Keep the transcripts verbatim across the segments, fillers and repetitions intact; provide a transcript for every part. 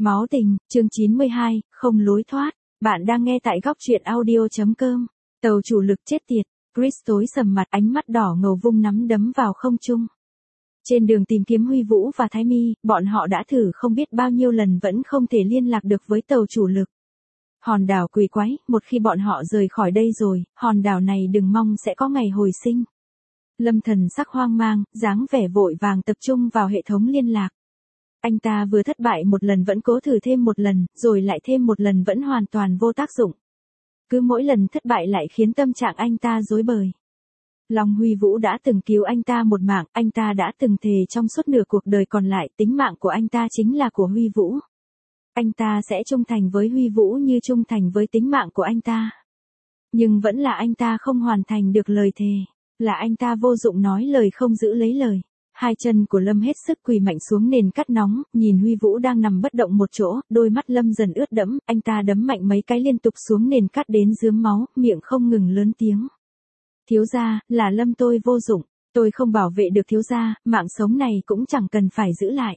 Máu tình, chương chín mươi hai, không lối thoát. Bạn đang nghe tại góc truyện audio chấm com. Tàu chủ lực chết tiệt. Chris tối sầm mặt, ánh mắt đỏ ngầu vung nắm đấm vào không trung. Trên đường tìm kiếm Huy Vũ và Thái Mi, bọn họ đã thử không biết bao nhiêu lần vẫn không thể liên lạc được với tàu chủ lực. Hòn đảo quỷ quái, một khi bọn họ rời khỏi đây rồi, hòn đảo này đừng mong sẽ có ngày hồi sinh. Lâm Thần sắc hoang mang, dáng vẻ vội vàng tập trung vào hệ thống liên lạc. Anh ta vừa thất bại một lần vẫn cố thử thêm một lần, rồi lại thêm một lần vẫn hoàn toàn vô tác dụng. Cứ mỗi lần thất bại lại khiến tâm trạng anh ta rối bời. Long Huy Vũ đã từng cứu anh ta một mạng, anh ta đã từng thề trong suốt nửa cuộc đời còn lại tính mạng của anh ta chính là của Huy Vũ. Anh ta sẽ trung thành với Huy Vũ như trung thành với tính mạng của anh ta. Nhưng vẫn là anh ta không hoàn thành được lời thề, là anh ta vô dụng nói lời không giữ lấy lời. Hai chân của Lâm hết sức quỳ mạnh xuống nền cát nóng, nhìn Huy Vũ đang nằm bất động một chỗ, đôi mắt Lâm dần ướt đẫm, anh ta đấm mạnh mấy cái liên tục xuống nền cát đến rướm máu, miệng không ngừng lớn tiếng. Thiếu gia, là Lâm tôi vô dụng, tôi không bảo vệ được thiếu gia, mạng sống này cũng chẳng cần phải giữ lại.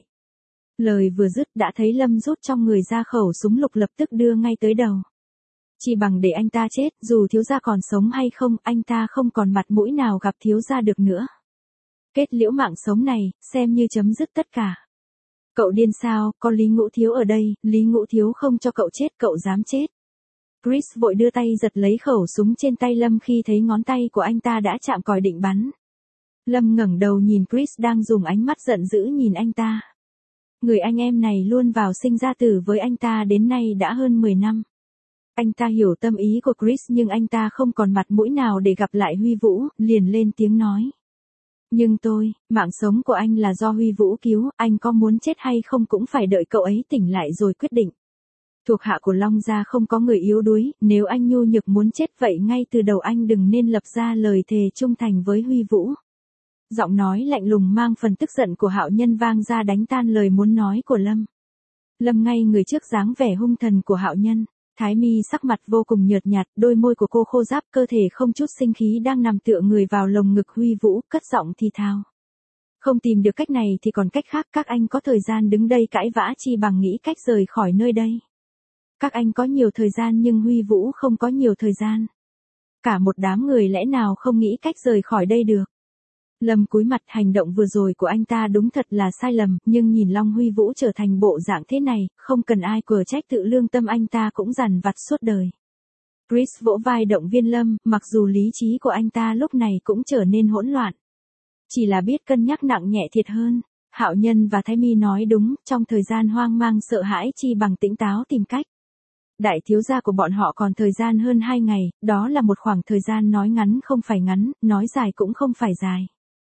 Lời vừa dứt đã thấy Lâm rút trong người ra khẩu súng lục lập tức đưa ngay tới đầu. Chỉ bằng để anh ta chết, dù thiếu gia còn sống hay không, anh ta không còn mặt mũi nào gặp thiếu gia được nữa. Kết liễu mạng sống này, xem như chấm dứt tất cả. Cậu điên sao, có Lý Ngũ Thiếu ở đây, Lý Ngũ Thiếu không cho cậu chết, cậu dám chết. Chris vội đưa tay giật lấy khẩu súng trên tay Lâm khi thấy ngón tay của anh ta đã chạm còi định bắn. Lâm ngẩng đầu nhìn Chris đang dùng ánh mắt giận dữ nhìn anh ta. Người anh em này luôn vào sinh ra tử với anh ta đến nay đã hơn mười năm. Anh ta hiểu tâm ý của Chris nhưng anh ta không còn mặt mũi nào để gặp lại Huy Vũ, liền lên tiếng nói. Nhưng tôi, mạng sống của anh là do Huy Vũ cứu, anh có muốn chết hay không cũng phải đợi cậu ấy tỉnh lại rồi quyết định. Thuộc hạ của Long gia không có người yếu đuối, nếu anh nhu nhược muốn chết vậy ngay từ đầu anh đừng nên lập ra lời thề trung thành với Huy Vũ. Giọng nói lạnh lùng mang phần tức giận của Hạo Nhân vang ra đánh tan lời muốn nói của Lâm. Lâm ngay người trước dáng vẻ hung thần của Hạo Nhân. Thái Mi sắc mặt vô cùng nhợt nhạt, đôi môi của cô khô ráp, cơ thể không chút sinh khí đang nằm tựa người vào lồng ngực Huy Vũ, cất giọng thì thào. Không tìm được cách này thì còn cách khác, các anh có thời gian đứng đây cãi vã chi bằng nghĩ cách rời khỏi nơi đây. Các anh có nhiều thời gian nhưng Huy Vũ không có nhiều thời gian. Cả một đám người lẽ nào không nghĩ cách rời khỏi đây được. Lâm cúi mặt, hành động vừa rồi của anh ta đúng thật là sai lầm, nhưng nhìn Long Huy Vũ trở thành bộ dạng thế này, không cần ai quở trách, tự lương tâm anh ta cũng dằn vặt suốt đời. Chris vỗ vai động viên Lâm, mặc dù lý trí của anh ta lúc này cũng trở nên hỗn loạn. Chỉ là biết cân nhắc nặng nhẹ thiệt hơn. Hạo Nhân và Thái Mi nói đúng, trong thời gian hoang mang sợ hãi chi bằng tỉnh táo tìm cách. Đại thiếu gia của bọn họ còn thời gian hơn hai ngày, đó là một khoảng thời gian nói ngắn không phải ngắn, nói dài cũng không phải dài.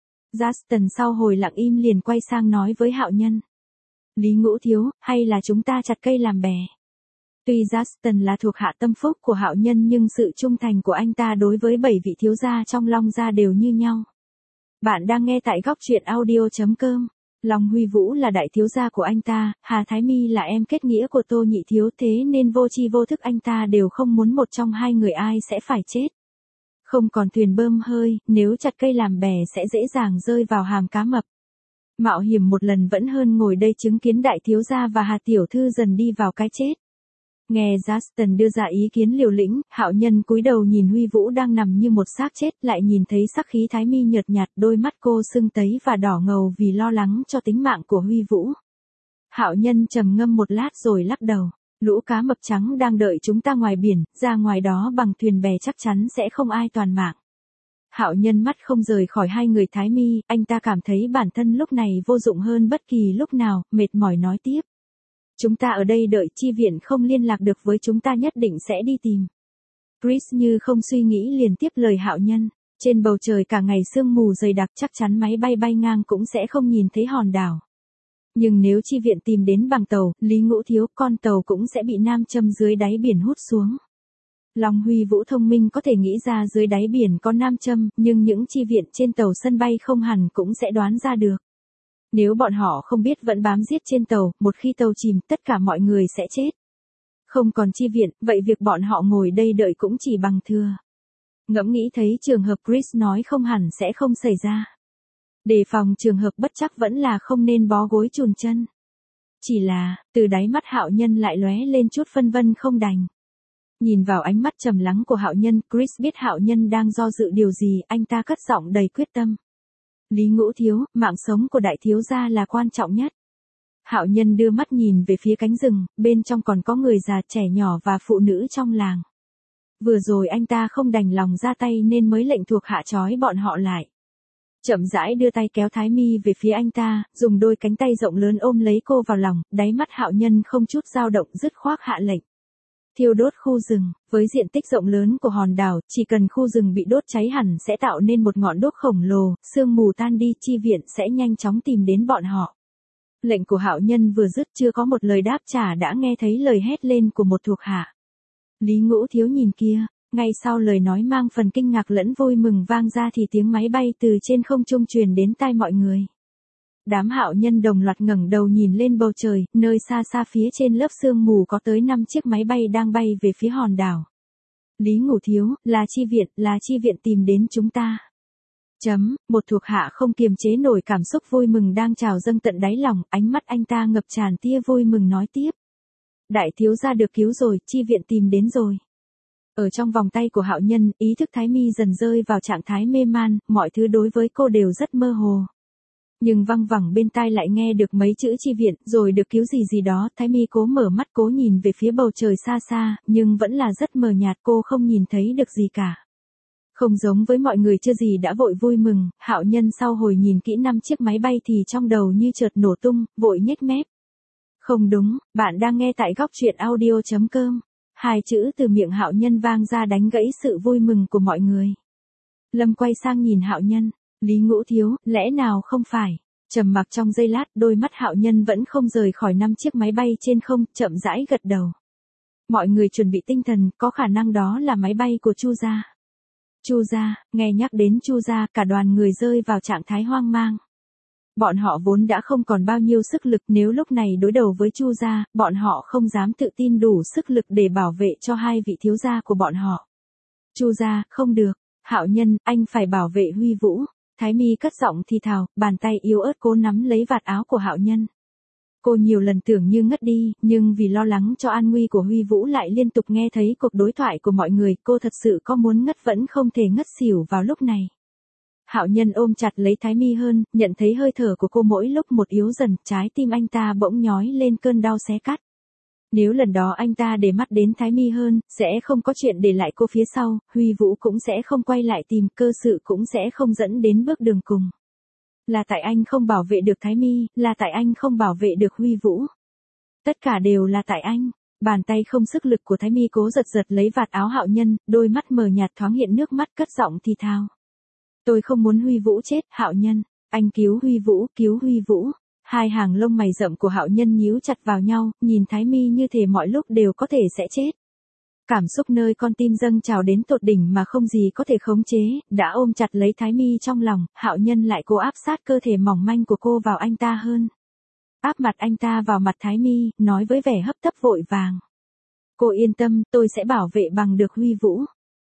Justin sau hồi lặng im liền quay sang nói với Hạo Nhân. Lý Ngũ Thiếu, hay là chúng ta chặt cây làm bè? Tuy Justin là thuộc hạ tâm phúc của Hạo Nhân nhưng sự trung thành của anh ta đối với bảy vị thiếu gia trong Long gia đều như nhau. Bạn đang nghe tại góc truyện audio chấm com. Long Huy Vũ là đại thiếu gia của anh ta, Hà Thái Mi là em kết nghĩa của Tô Nhị Thiếu, thế nên vô tri vô thức anh ta đều không muốn một trong hai người ai sẽ phải chết. Không còn thuyền bơm hơi, nếu chặt cây làm bè sẽ dễ dàng rơi vào hàm cá mập. Mạo hiểm một lần vẫn hơn ngồi đây chứng kiến đại thiếu gia và Hà tiểu thư dần đi vào cái chết. Nghe Justin đưa ra ý kiến liều lĩnh, Hạo Nhân cúi đầu nhìn Huy Vũ đang nằm như một xác chết, lại nhìn thấy sắc khí Thái Mi nhợt nhạt, đôi mắt cô sưng tấy và đỏ ngầu vì lo lắng cho tính mạng của Huy Vũ. Hạo Nhân trầm ngâm một lát rồi lắc đầu. Lũ cá mập trắng đang đợi chúng ta ngoài biển, ra ngoài đó bằng thuyền bè chắc chắn sẽ không ai toàn mạng. Hạo Nhân mắt không rời khỏi hai người Thái Mi, anh ta cảm thấy bản thân lúc này vô dụng hơn bất kỳ lúc nào, mệt mỏi nói tiếp. Chúng ta ở đây đợi, chi viện không liên lạc được với chúng ta nhất định sẽ đi tìm. Chris như không suy nghĩ liền tiếp lời Hạo Nhân. Trên bầu trời cả ngày sương mù dày đặc, chắc chắn máy bay bay ngang cũng sẽ không nhìn thấy hòn đảo. Nhưng nếu chi viện tìm đến bằng tàu, Lý Ngũ Thiếu, con tàu cũng sẽ bị nam châm dưới đáy biển hút xuống. Long Huy Vũ thông minh có thể nghĩ ra dưới đáy biển có nam châm, nhưng những chi viện trên tàu sân bay không hẳn cũng sẽ đoán ra được. Nếu bọn họ không biết vẫn bám giết trên tàu, một khi tàu chìm, tất cả mọi người sẽ chết. Không còn chi viện, vậy việc bọn họ ngồi đây đợi cũng chỉ bằng thừa. Ngẫm nghĩ thấy trường hợp Chris nói không hẳn sẽ không xảy ra. Đề phòng trường hợp bất trắc vẫn là không nên bó gối chùn chân. Chỉ là, từ đáy mắt Hạo Nhân lại lóe lên chút phân vân không đành. Nhìn vào ánh mắt trầm lắng của Hạo Nhân, Chris biết Hạo Nhân đang do dự điều gì, anh ta cất giọng đầy quyết tâm. Lý Ngũ Thiếu, mạng sống của đại thiếu gia là quan trọng nhất. Hạo Nhân đưa mắt nhìn về phía cánh rừng, bên trong còn có người già, trẻ nhỏ và phụ nữ trong làng. Vừa rồi anh ta không đành lòng ra tay nên mới lệnh thuộc hạ trói bọn họ lại. Chậm rãi đưa tay kéo Thái Mi về phía anh ta, dùng đôi cánh tay rộng lớn ôm lấy cô vào lòng, đáy mắt Hạo Nhân không chút dao động dứt khoát hạ lệnh. Thiêu đốt khu rừng, với diện tích rộng lớn của hòn đảo, chỉ cần khu rừng bị đốt cháy hẳn sẽ tạo nên một ngọn đuốc khổng lồ, sương mù tan đi, chi viện sẽ nhanh chóng tìm đến bọn họ. Lệnh của Hạo Nhân vừa dứt chưa có một lời đáp trả đã nghe thấy lời hét lên của một thuộc hạ. Lý Ngũ Thiếu nhìn kia, ngay sau lời nói mang phần kinh ngạc lẫn vui mừng vang ra thì tiếng máy bay từ trên không trung truyền đến tai mọi người. Đám Hạo Nhân đồng loạt ngẩng đầu nhìn lên bầu trời, nơi xa xa phía trên lớp sương mù có tới năm chiếc máy bay đang bay về phía hòn đảo. Lý Ngũ Thiếu, là chi viện, là chi viện tìm đến chúng ta. Chấm, một thuộc hạ không kiềm chế nổi cảm xúc vui mừng đang trào dâng tận đáy lòng, ánh mắt anh ta ngập tràn tia vui mừng nói tiếp. Đại thiếu gia được cứu rồi, chi viện tìm đến rồi. Ở trong vòng tay của Hạo Nhân, ý thức Thái Mi dần rơi vào trạng thái mê man, mọi thứ đối với cô đều rất mơ hồ. Nhưng văng vẳng bên tai lại nghe được mấy chữ chi viện, rồi được cứu gì gì đó, Thái Mi cố mở mắt cố nhìn về phía bầu trời xa xa, nhưng vẫn là rất mờ nhạt, cô không nhìn thấy được gì cả. Không giống với mọi người chưa gì đã vội vui mừng, Hạo Nhân sau hồi nhìn kỹ năm chiếc máy bay thì trong đầu như chợt nổ tung, vội nhếch mép. Không đúng, bạn đang nghe tại góc truyện audio chấm com. Hai chữ từ miệng Hạo Nhân vang ra đánh gãy sự vui mừng của mọi người. Lâm quay sang nhìn Hạo Nhân, Lý Ngũ Thiếu, lẽ nào không phải? Trầm mặc trong giây lát, đôi mắt Hạo Nhân vẫn không rời khỏi năm chiếc máy bay trên không, chậm rãi gật đầu. Mọi người chuẩn bị tinh thần, có khả năng đó là máy bay của Chu gia. Chu gia, nghe nhắc đến Chu gia, cả đoàn người rơi vào trạng thái hoang mang. Bọn họ vốn đã không còn bao nhiêu sức lực, nếu lúc này đối đầu với Chu gia, bọn họ không dám tự tin đủ sức lực để bảo vệ cho hai vị thiếu gia của bọn họ. Chu gia, không được, Hạo Nhân, anh phải bảo vệ Huy Vũ. Thái Mi cất giọng thì thào, bàn tay yếu ớt cố nắm lấy vạt áo của Hạo Nhân. Cô nhiều lần tưởng như ngất đi, nhưng vì lo lắng cho an nguy của Huy Vũ lại liên tục nghe thấy cuộc đối thoại của mọi người, cô thật sự có muốn ngất vẫn không thể ngất xỉu vào lúc này. Hạo Nhân ôm chặt lấy Thái Mi hơn, nhận thấy hơi thở của cô mỗi lúc một yếu dần, trái tim anh ta bỗng nhói lên cơn đau xé cắt. Nếu lần đó anh ta để mắt đến Thái Mi hơn, sẽ không có chuyện để lại cô phía sau, Huy Vũ cũng sẽ không quay lại tìm, cơ sự cũng sẽ không dẫn đến bước đường cùng. Là tại anh không bảo vệ được Thái Mi, là tại anh không bảo vệ được Huy Vũ. Tất cả đều là tại anh. Bàn tay không sức lực của Thái Mi cố giật giật lấy vạt áo Hạo Nhân, đôi mắt mờ nhạt thoáng hiện nước mắt, cất giọng thì thào. Tôi không muốn Huy Vũ chết, Hạo Nhân. Anh cứu Huy Vũ, cứu Huy Vũ. Hai hàng lông mày rậm của Hạo Nhân nhíu chặt vào nhau, nhìn Thái Mi như thể mọi lúc đều có thể sẽ chết. Cảm xúc nơi con tim dâng trào đến tột đỉnh mà không gì có thể khống chế, đã ôm chặt lấy Thái Mi trong lòng, Hạo Nhân lại cố áp sát cơ thể mỏng manh của cô vào anh ta hơn. Áp mặt anh ta vào mặt Thái Mi, nói với vẻ hấp tấp vội vàng. Cô yên tâm, tôi sẽ bảo vệ bằng được Huy Vũ.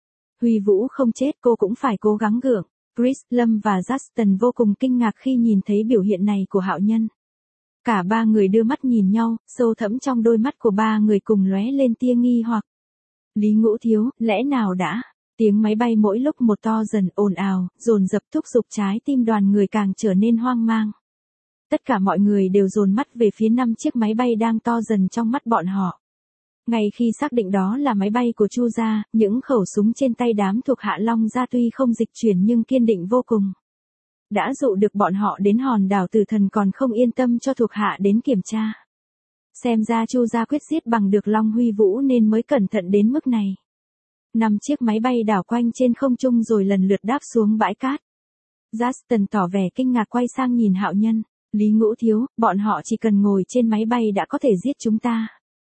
Huy Vũ không chết, cô cũng phải cố gắng gượng. Chris, Lâm và Justin vô cùng kinh ngạc khi nhìn thấy biểu hiện này của Hạo Nhân. Cả ba người đưa mắt nhìn nhau, sâu thẳm trong đôi mắt của ba người cùng lóe lên tia nghi hoặc. Lý Ngũ Thiếu, lẽ nào đã? Tiếng máy bay mỗi lúc một to dần, ồn ào, dồn dập thúc giục trái tim đoàn người càng trở nên hoang mang. Tất cả mọi người đều dồn mắt về phía năm chiếc máy bay đang to dần trong mắt bọn họ. Ngay khi xác định đó là máy bay của Chu gia, những khẩu súng trên tay đám thuộc hạ Long gia tuy không dịch chuyển nhưng kiên định vô cùng. Đã dụ được bọn họ đến hòn đảo Tử Thần còn không yên tâm cho thuộc hạ đến kiểm tra. Xem ra Chu gia quyết giết bằng được Long Huy Vũ nên mới cẩn thận đến mức này. Năm chiếc máy bay đảo quanh trên không trung rồi lần lượt đáp xuống bãi cát. Justin tỏ vẻ kinh ngạc quay sang nhìn Hạo Nhân. Lý Ngũ Thiếu, bọn họ chỉ cần ngồi trên máy bay đã có thể giết chúng ta.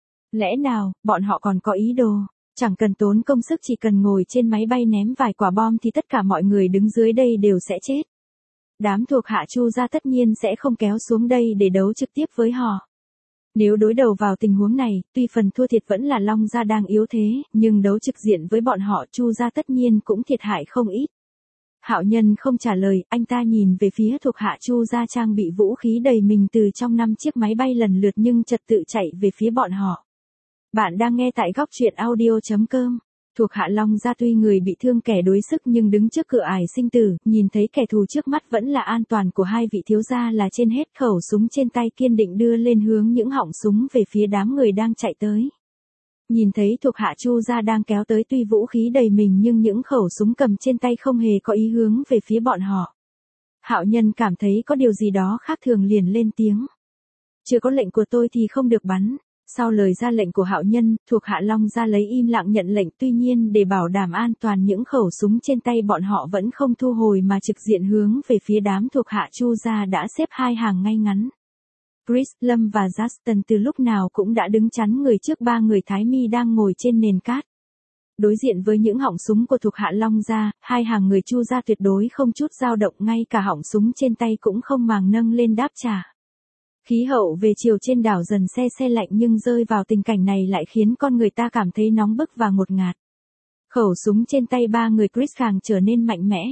Lẽ nào, bọn họ còn có ý đồ, chẳng cần tốn công sức chỉ cần ngồi trên máy bay ném vài quả bom thì tất cả mọi người đứng dưới đây đều sẽ chết. Đám thuộc hạ Chu gia tất nhiên sẽ không kéo xuống đây để đấu trực tiếp với họ. Nếu đối đầu vào tình huống này, tuy phần thua thiệt vẫn là Long gia đang yếu thế, nhưng đấu trực diện với bọn họ Chu gia tất nhiên cũng thiệt hại không ít. Hạo Nhân không trả lời, anh ta nhìn về phía thuộc hạ Chu gia trang bị vũ khí đầy mình từ trong năm chiếc máy bay lần lượt nhưng trật tự chạy về phía bọn họ. Bạn đang nghe tại góc truyện audio chấm com. Thuộc hạ Long gia tuy người bị thương kẻ đuối sức nhưng đứng trước cửa ải sinh tử, nhìn thấy kẻ thù trước mắt vẫn là an toàn của hai vị thiếu gia là trên hết, khẩu súng trên tay kiên định đưa lên hướng những họng súng về phía đám người đang chạy tới. Nhìn thấy thuộc hạ Chu gia đang kéo tới tuy vũ khí đầy mình nhưng những khẩu súng cầm trên tay không hề có ý hướng về phía bọn họ. Hạo Nhân cảm thấy có điều gì đó khác thường liền lên tiếng. Chưa có lệnh của tôi thì không được bắn. Sau lời ra lệnh của Hạo Nhân, thuộc hạ Long gia lấy im lặng nhận lệnh, tuy nhiên để bảo đảm an toàn những khẩu súng trên tay bọn họ vẫn không thu hồi mà trực diện hướng về phía đám thuộc hạ Chu gia đã xếp hai hàng ngay ngắn. Chris, Lâm và Justin từ lúc nào cũng đã đứng chắn người trước ba người Thái Mi đang ngồi trên nền cát. Đối diện với những họng súng của thuộc hạ Long gia, hai hàng người Chu gia tuyệt đối không chút dao động, ngay cả họng súng trên tay cũng không màng nâng lên đáp trả. Khí hậu về chiều trên đảo dần se se lạnh nhưng rơi vào tình cảnh này lại khiến con người ta cảm thấy nóng bức và ngột ngạt. Khẩu súng trên tay ba người Chris càng trở nên mạnh mẽ.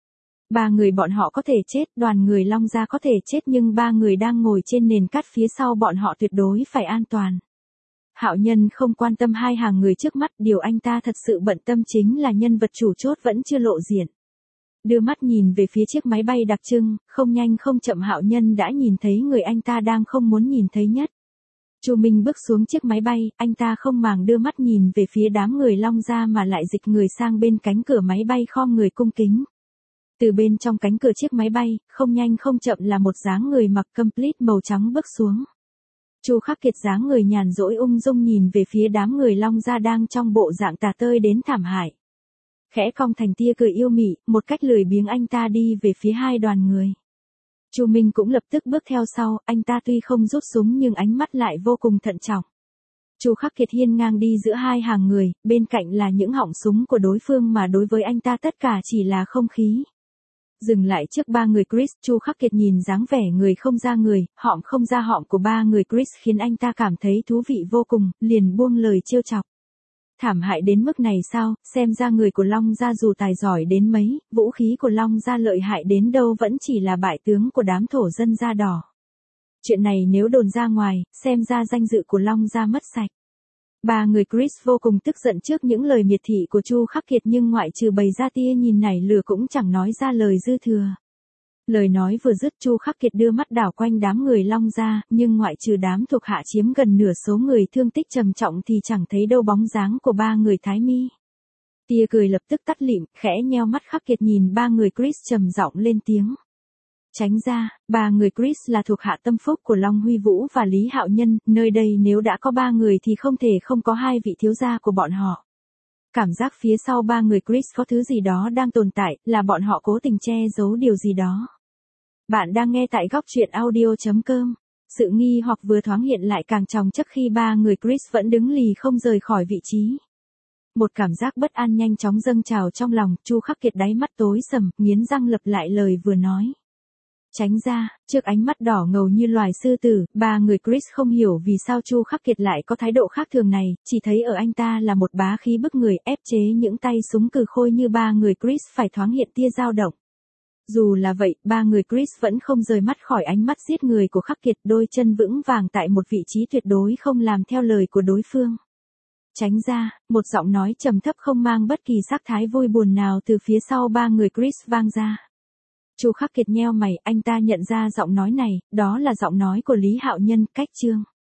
Ba người bọn họ có thể chết, đoàn người Long gia có thể chết nhưng ba người đang ngồi trên nền cát phía sau bọn họ tuyệt đối phải an toàn. Hạo Nhân không quan tâm hai hàng người trước mắt, điều anh ta thật sự bận tâm chính là nhân vật chủ chốt vẫn chưa lộ diện. Đưa mắt nhìn về phía chiếc máy bay đặc trưng, không nhanh không chậm Hạo Nhân đã nhìn thấy người anh ta đang không muốn nhìn thấy nhất. Chu Minh bước xuống chiếc máy bay, anh ta không màng đưa mắt nhìn về phía đám người Long gia mà lại dịch người sang bên cánh cửa máy bay khom người cung kính. Từ bên trong cánh cửa chiếc máy bay, không nhanh không chậm là một dáng người mặc complete màu trắng bước xuống. Chu Khắc Kiệt dáng người nhàn rỗi ung dung nhìn về phía đám người Long gia đang trong bộ dạng tả tơi đến thảm hại. Khẽ cong thành tia cười yêu mị, một cách lười biếng anh ta đi về phía hai đoàn người. Chu Minh cũng lập tức bước theo sau, anh ta tuy không rút súng nhưng ánh mắt lại vô cùng thận trọng. Chu Khắc Kiệt hiên ngang đi giữa hai hàng người, bên cạnh là những họng súng của đối phương mà đối với anh ta tất cả chỉ là không khí. Dừng lại trước ba người Chris, Chu Khắc Kiệt nhìn dáng vẻ người không ra người, họng không ra họng của ba người Chris khiến anh ta cảm thấy thú vị vô cùng, liền buông lời trêu chọc. Thảm hại đến mức này sao, xem ra người của Long gia dù tài giỏi đến mấy, vũ khí của Long gia lợi hại đến đâu vẫn chỉ là bại tướng của đám thổ dân da đỏ. Chuyện này nếu đồn ra ngoài, xem ra danh dự của Long gia mất sạch. Ba người Chris vô cùng tức giận trước những lời miệt thị của Chu Khắc Kiệt nhưng ngoại trừ bày ra tia nhìn nảy lửa cũng chẳng nói ra lời dư thừa. Lời nói vừa dứt Chu Khắc Kiệt đưa mắt đảo quanh đám người Long gia, nhưng ngoại trừ đám thuộc hạ chiếm gần nửa số người thương tích trầm trọng thì chẳng thấy đâu bóng dáng của ba người Thái Mi. Tia cười lập tức tắt lịm, khẽ nheo mắt Khắc Kiệt nhìn ba người Chris trầm giọng lên tiếng. Tránh ra, ba người Chris là thuộc hạ tâm phúc của Long Huy Vũ và Lý Hạo Nhân, nơi đây nếu đã có ba người thì không thể không có hai vị thiếu gia của bọn họ. Cảm giác phía sau ba người Chris có thứ gì đó đang tồn tại, là bọn họ cố tình che giấu điều gì đó. Bạn đang nghe tại góc truyện audio chấm com. Sự nghi hoặc vừa thoáng hiện lại càng chồng chất khi ba người Chris vẫn đứng lì không rời khỏi vị trí. Một cảm giác bất an nhanh chóng dâng trào trong lòng, Chu Khắc Kiệt đáy mắt tối sầm, nghiến răng lặp lại lời vừa nói. Tránh ra, trước ánh mắt đỏ ngầu như loài sư tử, ba người Chris không hiểu vì sao Chu Khắc Kiệt lại có thái độ khác thường này, chỉ thấy ở anh ta là một bá khí bức người, ép chế những tay súng cừ khôi như ba người Chris phải thoáng hiện tia dao động. Dù là vậy, ba người Chris vẫn không rời mắt khỏi ánh mắt giết người của Khắc Kiệt, đôi chân vững vàng tại một vị trí tuyệt đối không làm theo lời của đối phương. Tránh ra, một giọng nói trầm thấp không mang bất kỳ sắc thái vui buồn nào từ phía sau ba người Chris vang ra. Chu Khắc Kiệt nheo mày, anh ta nhận ra giọng nói này, đó là giọng nói của Lý Hạo Nhân, cách chương.